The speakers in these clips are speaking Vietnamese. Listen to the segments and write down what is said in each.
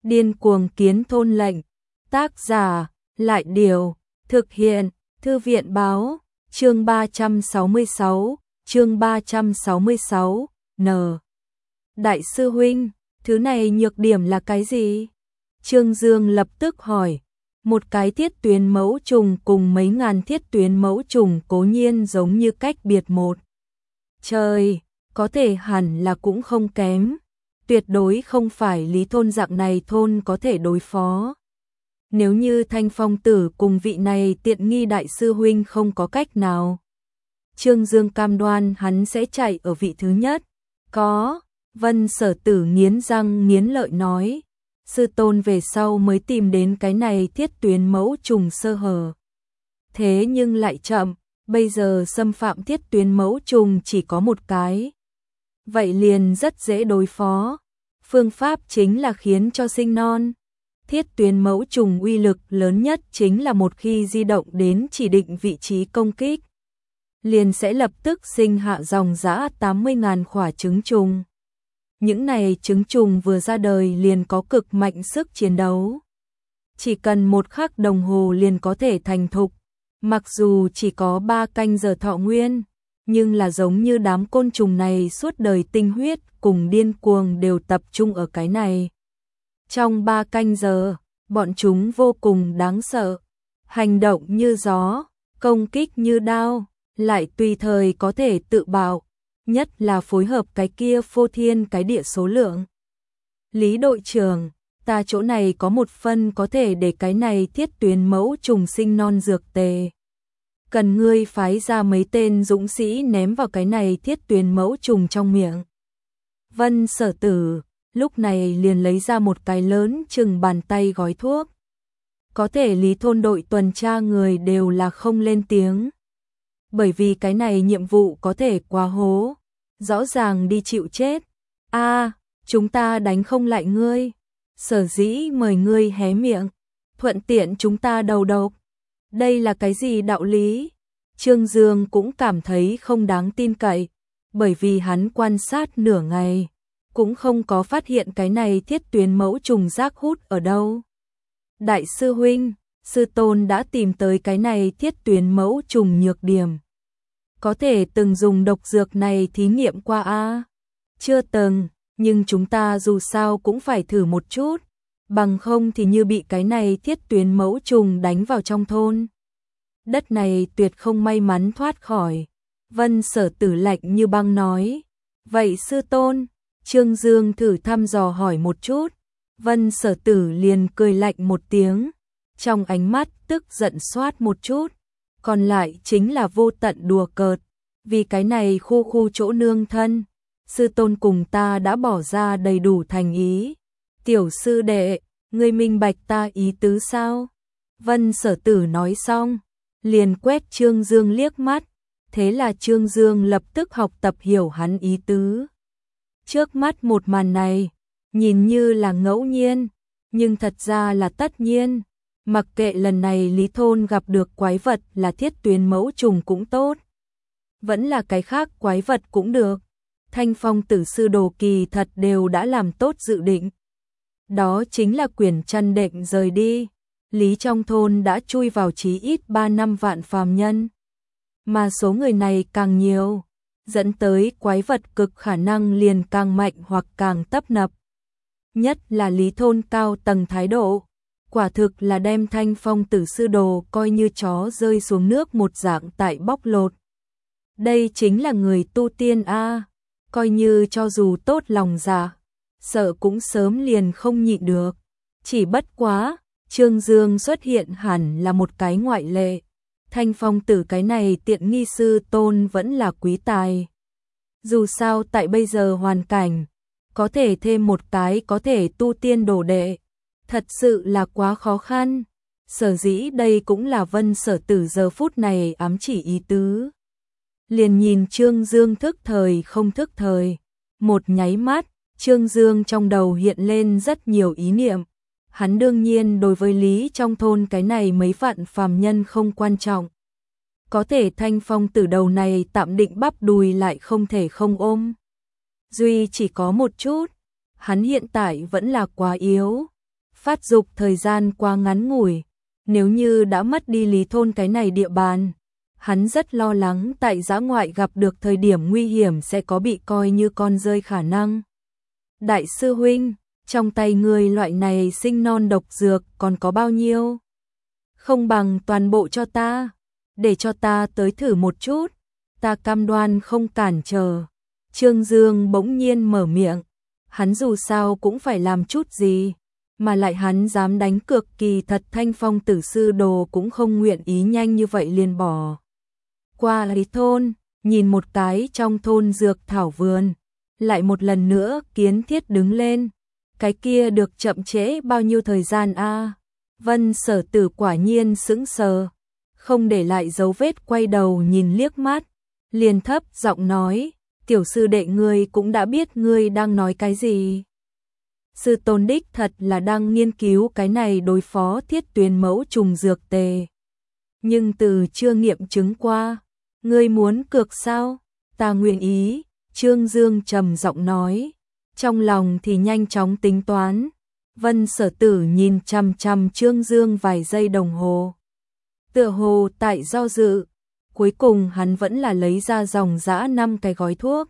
Điên cuồng kiến thôn lệnh. Tác giả, Lại Điều. Thực hiện, Thư viện báo. Chương 366, chương 366, N. Đại sư huynh, thứ này nhược điểm là cái gì? Trương Dương lập tức hỏi. Một cái thiết tuyến mẫu trùng cùng mấy ngàn thiết tuyến mẫu trùng cố nhiên giống như cách biệt một trời, có thể hẳn là cũng không kém. Tuyệt đối không phải Lý Thôn dạng này thôn có thể đối phó. Nếu như Thanh Phong tử cùng vị này tiện nghi đại sư huynh không có cách nào, Trương Dương cam đoan hắn sẽ chạy ở vị thứ nhất. Có, Vân Sở Tử nghiến răng nghiến lợi nói. Sư tôn về sau mới tìm đến cái này thiết tuyến mẫu trùng sơ hở. Thế nhưng lại chậm, bây giờ xâm phạm thiết tuyến mẫu trùng chỉ có một cái. Vậy liền rất dễ đối phó. Phương pháp chính là khiến cho sinh non. Thiết tuyến mẫu trùng uy lực lớn nhất chính là một khi di động đến chỉ định vị trí công kích, liền sẽ lập tức sinh hạ dòng dã 80.000 quả trứng trùng. Những này trứng trùng vừa ra đời liền có cực mạnh sức chiến đấu. Chỉ cần 1 khắc đồng hồ liền có thể thành thục. Mặc dù chỉ có 3 canh giờ thọ nguyên, nhưng là giống như đám côn trùng này suốt đời tinh huyết cùng điên cuồng đều tập trung ở cái này. Trong 3 canh giờ, bọn chúng vô cùng đáng sợ. Hành động như gió, công kích như đao, lại tùy thời có thể tự bạo. Nhất là phối hợp cái kia phô thiên cái địa số lượng. Lý đội trưởng, ta chỗ này có một phân có thể để cái này thiết tuyến mẫu trùng sinh non dược tề. Cần ngươi phái ra mấy tên dũng sĩ ném vào cái này thiết tuyến mẫu trùng trong miệng. Vân Sở Tử lúc này liền lấy ra một cái lớn chừng bàn tay gói thuốc. Có thể Lý Thôn đội tuần tra người đều là không lên tiếng. Bởi vì cái này nhiệm vụ có thể quá hố, rõ ràng đi chịu chết. Chúng ta đánh không lại ngươi, sở dĩ mời ngươi hé miệng, thuận tiện chúng ta đầu độc. Đây là cái gì đạo lý? Trương Dương cũng cảm thấy không đáng tin cậy, bởi vì hắn quan sát nửa ngày, cũng không có phát hiện cái này thiết tuyến mẫu trùng rác hút ở đâu. Đại sư huynh, sư tôn đã tìm tới cái này thiết tuyến mẫu trùng nhược điểm. Có thể từng dùng độc dược này thí nghiệm qua a? Chưa từng, nhưng chúng ta dù sao cũng phải thử một chút, bằng không thì như bị cái này thiết tuyến mẫu trùng đánh vào trong thôn. Đất này tuyệt không may mắn thoát khỏi. Vân Sở Tử lạnh như băng nói. Vậy sư tôn, Trương Dương thử thăm dò hỏi một chút. Vân Sở Tử liền cười lạnh một tiếng, trong ánh mắt tức giận xoát một chút. Còn lại chính là vô tận đùa cợt. Vì cái này khu chỗ nương thân, sư tôn cùng ta đã bỏ ra đầy đủ thành ý. Tiểu sư đệ, ngươi minh bạch ta ý tứ sao? Vân Sở Tử nói xong, liền quét Trương Dương liếc mắt. Thế là Trương Dương lập tức học tập hiểu hắn ý tứ. Trước mắt một màn này, nhìn như là ngẫu nhiên, nhưng thật ra là tất nhiên. Mặc kệ lần này Lý Thôn gặp được quái vật là thiết tuyến mẫu trùng cũng tốt, vẫn là cái khác quái vật cũng được. Thanh Phong tử sư đồ kỳ thật đều đã làm tốt dự định. Đó chính là quyển chăn đệm rời đi. Lý trong thôn đã chui vào chí ít 3-5 vạn phàm nhân. Mà số người này càng nhiều, dẫn tới quái vật cực khả năng liền càng mạnh hoặc càng tấp nập. Nhất là Lý thôn cao tầng thái độ, quả thực là đem Thanh Phong tử sư đồ coi như chó rơi xuống nước một dạng tại bóc lột. Đây chính là người tu tiên a, coi như cho dù tốt lòng dạ, sợ cũng sớm liền không nhịn được. Chỉ bất quá, Trương Dương xuất hiện hẳn là một cái ngoại lệ. Thanh Phong tử cái này tiện nghi sư tôn vẫn là quý tài. Dù sao tại bây giờ hoàn cảnh, có thể thêm một cái có thể tu tiên đồ đệ, thật sự là quá khó khăn. Sở dĩ đây cũng là Vân Sở Tử giờ phút này ám chỉ ý tứ. Liền nhìn Trương Dương thức thời không thức thời. Một nháy mắt, Trương Dương trong đầu hiện lên rất nhiều ý niệm. Hắn đương nhiên đối với Lý trong thôn cái này mấy vạn phàm nhân không quan trọng. Có thể Thanh Phong tử đầu này tạm định bắp đùi lại không thể không ôm. Duy chỉ có một chút, hắn hiện tại vẫn là quá yếu. Phát dục thời gian quá ngắn ngủi, nếu như đã mất đi Lý thôn cái này địa bàn, hắn rất lo lắng tại dã ngoại gặp được thời điểm nguy hiểm sẽ có bị coi như con rơi khả năng. Đại sư huynh, trong tay người loại này sinh non độc dược còn có bao nhiêu? Không bằng toàn bộ cho ta, để cho ta tới thử một chút, ta cam đoan không cản trở. Trương Dương bỗng nhiên mở miệng, hắn dù sao cũng phải làm chút gì, mà lại hắn dám đánh cược kỳ thật Thanh Phong tử sư đồ cũng không nguyện ý nhanh như vậy liền bỏ. Qua Lý thôn, nhìn một cái trong thôn dược thảo vườn, lại một lần nữa Kiến Thiết đứng lên, cái kia được chậm trễ bao nhiêu thời gian a? Vân Sở Tử quả nhiên sững sờ, không để lại dấu vết quay đầu nhìn liếc mắt, liền thấp giọng nói, tiểu sư đệ ngươi cũng đã biết ngươi đang nói cái gì. Sư tôn đích thật là đang nghiên cứu cái này đối phó Thiết Tuyền mẫu trùng dược tề. Nhưng từ chưa nghiệm chứng qua, ngươi muốn cược sao? Ta nguyện ý, Trương Dương trầm giọng nói, trong lòng thì nhanh chóng tính toán. Vân Sở Tử nhìn chằm chằm Trương Dương vài giây đồng hồ. Tựa hồ tại do dự, cuối cùng hắn vẫn là lấy ra dòng dã 5 cái gói thuốc.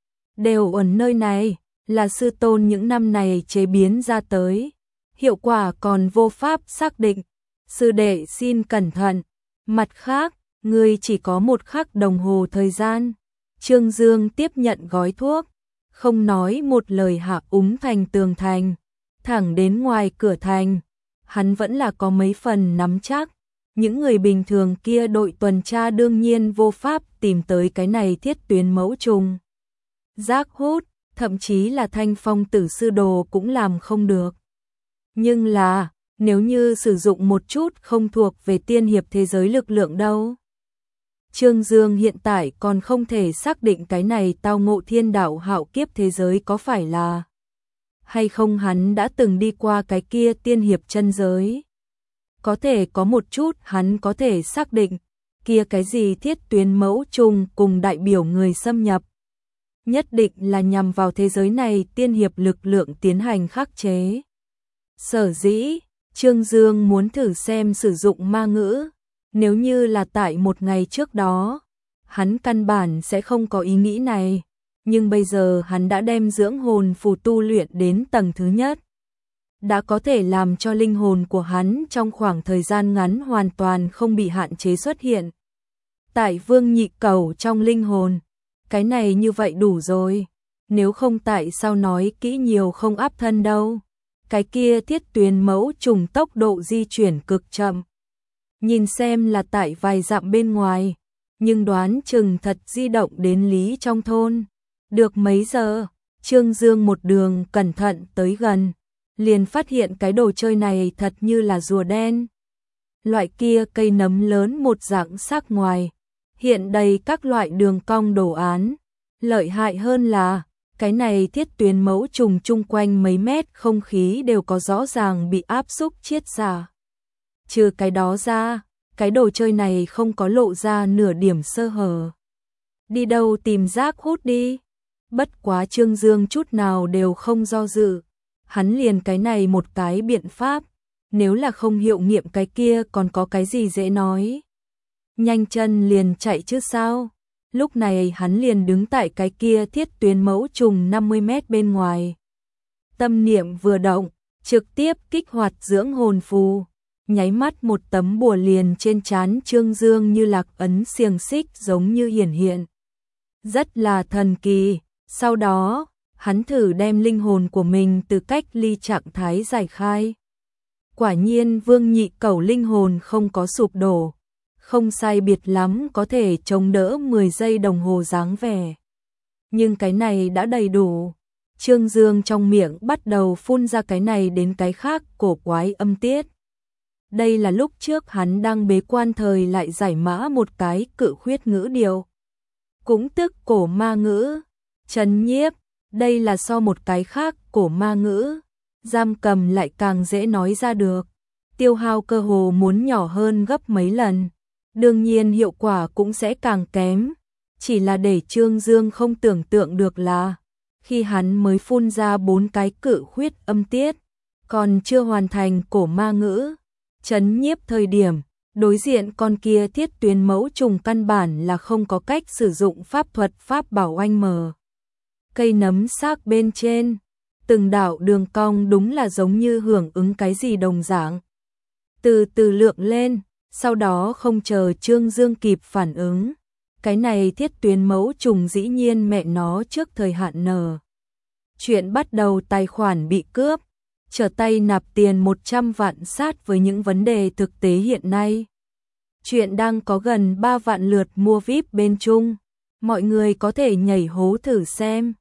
Đều ở nơi này, là sư tôn những năm này chế biến ra tới. Hiệu quả còn vô pháp xác định. Sư đệ xin cẩn thận. Mặt khác, ngươi chỉ có 1 khắc đồng hồ thời gian. Trương Dương tiếp nhận gói thuốc, không nói một lời hạ úng thành tường thành. Thẳng đến ngoài cửa thành, hắn vẫn là có mấy phần nắm chắc. Những người bình thường kia đội tuần tra đương nhiên vô pháp tìm tới cái này Thiết Tuyến mẫu trùng. Giác hút, thậm chí là Thanh Phong tử sư đồ cũng làm không được. Nhưng là, nếu như sử dụng một chút không thuộc về tiên hiệp thế giới lực lượng đâu. Trương Dương hiện tại còn không thể xác định cái này tao ngộ thiên đạo hạo kiếp thế giới có phải là hay không hắn đã từng đi qua cái kia tiên hiệp chân giới. Có thể có một chút hắn có thể xác định, kia cái gì Thiết Tuyến mẫu trùng cùng đại biểu người xâm nhập. Nhất định là nhằm vào thế giới này tiên hiệp lực lượng tiến hành khắc chế. Sở dĩ, Trương Dương muốn thử xem sử dụng ma ngữ, nếu như là tại một ngày trước đó, hắn căn bản sẽ không có ý nghĩ này. Nhưng bây giờ hắn đã đem dưỡng hồn phù tu luyện đến tầng thứ nhất. Đã có thể làm cho linh hồn của hắn trong khoảng thời gian ngắn hoàn toàn không bị hạn chế xuất hiện. Tại Vương Nhị Cẩu trong linh hồn, cái này như vậy đủ rồi. Nếu không tại sao nói kỹ nhiều không áp thân đâu. Cái kia Thiết Tuyền mẫu trùng tốc độ di chuyển cực chậm. Nhìn xem là tại vài dặm bên ngoài, nhưng đoán chừng thật di động đến Lý trong thôn. Được mấy giờ, Trương Dương một đường cẩn thận tới gần, liền phát hiện cái đồ chơi này thật như là rùa đen. Loại kia cây nấm lớn một dạng sắc ngoài, hiện đầy các loại đường cong đồ án. Lợi hại hơn là, cái này Thiết Tuyền mẫu trùng chung quanh mấy mét không khí đều có rõ ràng bị áp xúc chiết ra. Trừ cái đó ra, cái đồ chơi này không có lộ ra nửa điểm sơ hở. Đi đâu tìm rác hút đi. Bất quá Trương Dương chút nào đều không do dự. Hắn liền cái này một cái biện pháp. Nếu là không hiệu nghiệm cái kia còn có cái gì dễ nói. Nhanh chân liền chạy chứ sao. Lúc này hắn liền đứng tại cái kia Thiết Tuyến mẫu trùng 50 mét bên ngoài. Tâm niệm vừa động, trực tiếp kích hoạt dưỡng hồn phù. Nháy mắt một tấm bùa liền trên trán Trương Dương như lạc ấn xiềng xích giống như hiển hiện. Rất là thần kỳ. Sau đó, hắn thử đem linh hồn của mình từ cách ly trạng thái giải khai. Quả nhiên Vương Nhị Cẩu linh hồn không có sụp đổ. Không sai biệt lắm có thể chống đỡ 10 giây đồng hồ dáng vẻ. Nhưng cái này đã đầy đủ. Trương Dương trong miệng bắt đầu phun ra cái này đến cái khác cổ quái âm tiết. Đây là lúc trước hắn đang bế quan thời lại giải mã một cái cự khuyết ngữ điều. Cũng tức cổ ma ngữ. Trấn nhiếp, đây là so một cái khác cổ ma ngữ. Giam cầm lại càng dễ nói ra được. Tiêu hao cơ hồ muốn nhỏ hơn gấp mấy lần. Đương nhiên hiệu quả cũng sẽ càng kém. Chỉ là để Trương Dương không tưởng tượng được là khi hắn mới phun ra 4 cái cự khuyết âm tiết, Còn chưa hoàn thành cổ ma ngữ chấn nhiếp thời điểm, đối diện con kia Thiết Tuyến mẫu trùng căn bản là không có cách sử dụng pháp thuật pháp bảo oanh mờ. Cây nấm xác bên trên, từng đạo đường cong đúng là giống như hưởng ứng cái gì đồng dạng. Từ từ lượng lên, sau đó không chờ Trương Dương kịp phản ứng. Cái này Thiết Tuyến mẫu trùng dĩ nhiên mẹ nó trước thời hạn nở. Chuyện bắt đầu tài khoản bị cướp, trở tay nạp tiền 100 vạn sát với những vấn đề thực tế hiện nay. Chuyện đang có gần 3 vạn lượt mua VIP bên Trung, mọi người có thể nhảy hố thử xem.